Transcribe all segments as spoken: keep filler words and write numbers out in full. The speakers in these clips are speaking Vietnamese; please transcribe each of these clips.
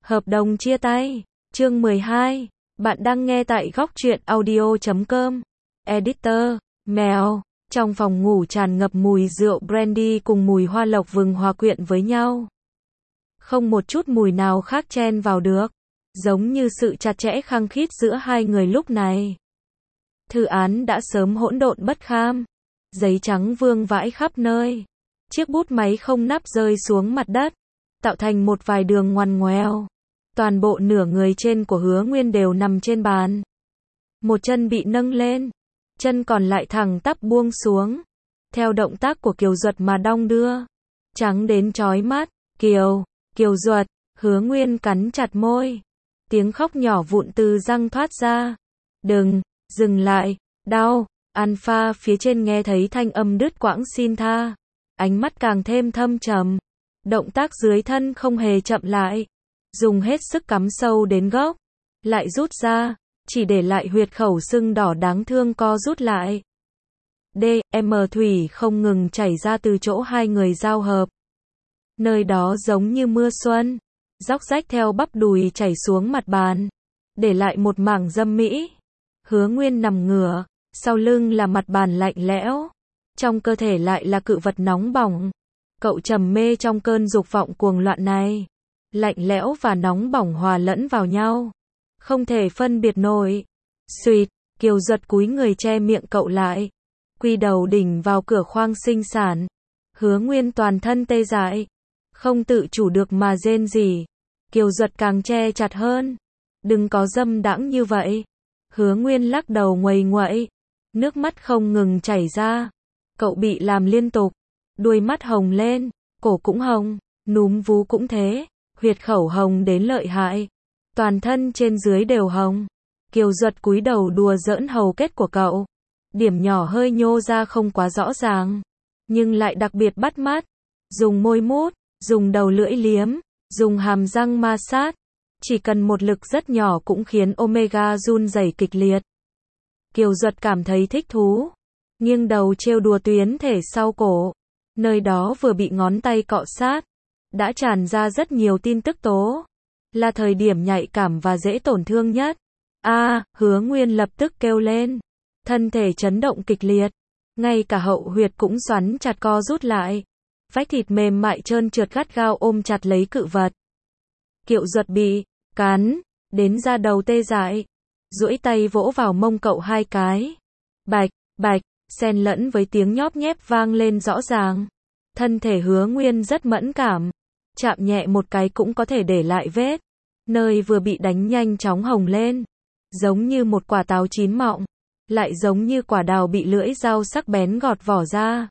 Hợp đồng chia tay. Chương mười hai. Bạn đang nghe tại góc truyện audio chấm com. Editor, mèo. Trong phòng ngủ tràn ngập mùi rượu brandy cùng mùi hoa lộc vừng hòa quyện với nhau. Không một chút mùi nào khác chen vào được. Giống như sự chặt chẽ khăng khít giữa hai người lúc này. Thư án đã sớm hỗn độn bất kham. Giấy trắng vương vãi khắp nơi. Chiếc bút máy không nắp rơi xuống mặt đất, tạo thành một vài đường ngoằn ngoèo. Toàn bộ nửa người trên của Hứa Nguyên đều nằm trên bàn. Một chân bị nâng lên, chân còn lại thẳng tắp buông xuống. Theo động tác của Kiều Duật mà đong đưa. Trắng đến chói mắt. Kiều, Kiều Duật, Hứa Nguyên cắn chặt môi. Tiếng khóc nhỏ vụn từ răng thoát ra. Đừng, dừng lại, đau. Alpha phía trên nghe thấy thanh âm đứt quãng xin tha. Ánh mắt càng thêm thâm trầm. Động tác dưới thân không hề chậm lại. Dùng hết sức cắm sâu đến gốc. Lại rút ra. Chỉ để lại huyệt khẩu sưng đỏ đáng thương co rút lại. D, M thủy không ngừng chảy ra từ chỗ hai người giao hợp. Nơi đó giống như mưa xuân. Róc rách theo bắp đùi chảy xuống mặt bàn. Để lại một mảng dâm mỹ. Hứa Nguyên nằm ngửa. Sau lưng là mặt bàn lạnh lẽo. Trong cơ thể lại là cự vật nóng bỏng. Cậu trầm mê trong cơn dục vọng cuồng loạn này. Lạnh lẽo và nóng bỏng hòa lẫn vào nhau. Không thể phân biệt nổi. Xuyệt, Kiều Duật cúi người che miệng cậu lại. Quy đầu đỉnh vào cửa khoang sinh sản. Hứa Nguyên toàn thân tê dại. Không tự chủ được mà rên rỉ. Kiều Duật càng che chặt hơn. Đừng có dâm đãng như vậy. Hứa Nguyên lắc đầu nguầy nguậy. Nước mắt không ngừng chảy ra. Cậu bị làm liên tục. Đuôi mắt hồng lên. Cổ cũng hồng. Núm vú cũng thế. Huyệt khẩu hồng đến lợi hại. Toàn thân trên dưới đều hồng. Kiều Duật cúi đầu đùa giỡn hầu kết của cậu. Điểm nhỏ hơi nhô ra không quá rõ ràng. Nhưng lại đặc biệt bắt mắt. Dùng môi mút. Dùng đầu lưỡi liếm. Dùng hàm răng ma sát. Chỉ cần một lực rất nhỏ cũng khiến Omega run rẩy kịch liệt. Kiều Duật cảm thấy thích thú. Nghiêng đầu trêu đùa tuyến thể sau cổ. Nơi đó vừa bị ngón tay cọ sát. Đã tràn ra rất nhiều tin tức tố. Là thời điểm nhạy cảm và dễ tổn thương nhất. A, à, Hứa Nguyên lập tức kêu lên. Thân thể chấn động kịch liệt. Ngay cả hậu huyệt cũng xoắn chặt co rút lại. Vách thịt mềm mại trơn trượt gắt gao ôm chặt lấy cự vật. Kiều Duật bị cắn đến da đầu tê dại. Duỗi tay vỗ vào mông cậu hai cái. Bạch, bạch, xen lẫn với tiếng nhóp nhép vang lên rõ ràng. Thân thể Hứa Nguyên rất mẫn cảm. Chạm nhẹ một cái cũng có thể để lại vết. Nơi vừa bị đánh nhanh chóng hồng lên. Giống như một quả táo chín mọng. Lại giống như quả đào bị lưỡi dao sắc bén gọt vỏ ra.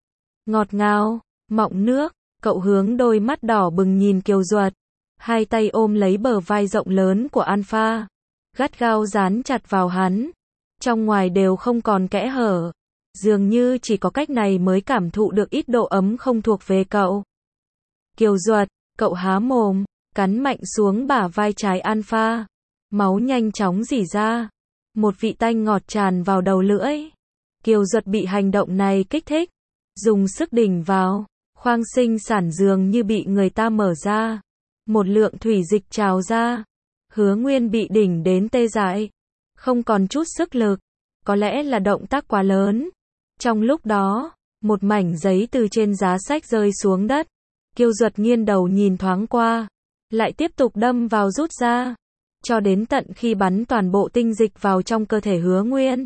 Ngọt ngào, mọng nước. Cậu hướng đôi mắt đỏ bừng nhìn Kiều Duật. Hai tay ôm lấy bờ vai rộng lớn của Alpha. Gắt gao dán chặt vào hắn. Trong ngoài đều không còn kẽ hở. Dường như chỉ có cách này mới cảm thụ được ít độ ấm không thuộc về cậu. Kiều Duật, cậu há mồm, cắn mạnh xuống bả vai trái Alpha. Máu nhanh chóng rỉ ra. Một vị tanh ngọt tràn vào đầu lưỡi. Kiều Duật bị hành động này kích thích. Dùng sức đỉnh vào. Khoang sinh sản dường như bị người ta mở ra. Một lượng thủy dịch trào ra. Hứa Nguyên bị đỉnh đến tê dại. Không còn chút sức lực. Có lẽ là động tác quá lớn. Trong lúc đó, một mảnh giấy từ trên giá sách rơi xuống đất. Kiều Duật nghiêng đầu nhìn thoáng qua. Lại tiếp tục đâm vào rút ra. Cho đến tận khi bắn toàn bộ tinh dịch vào trong cơ thể Hứa Nguyên.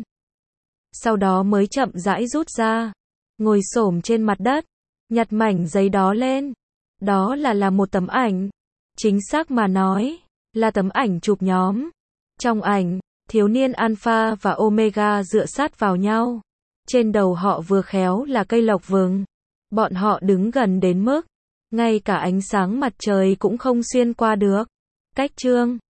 Sau đó mới chậm rãi rút ra. Ngồi xổm trên mặt đất. Nhặt mảnh giấy đó lên. Đó là là một tấm ảnh. Chính xác mà nói, là tấm ảnh chụp nhóm. Trong ảnh, thiếu niên Alpha và Omega dựa sát vào nhau. Trên đầu họ vừa khéo là cây lộc vừng. Bọn họ đứng gần đến mức ngay cả ánh sáng mặt trời cũng không xuyên qua được. Cách chương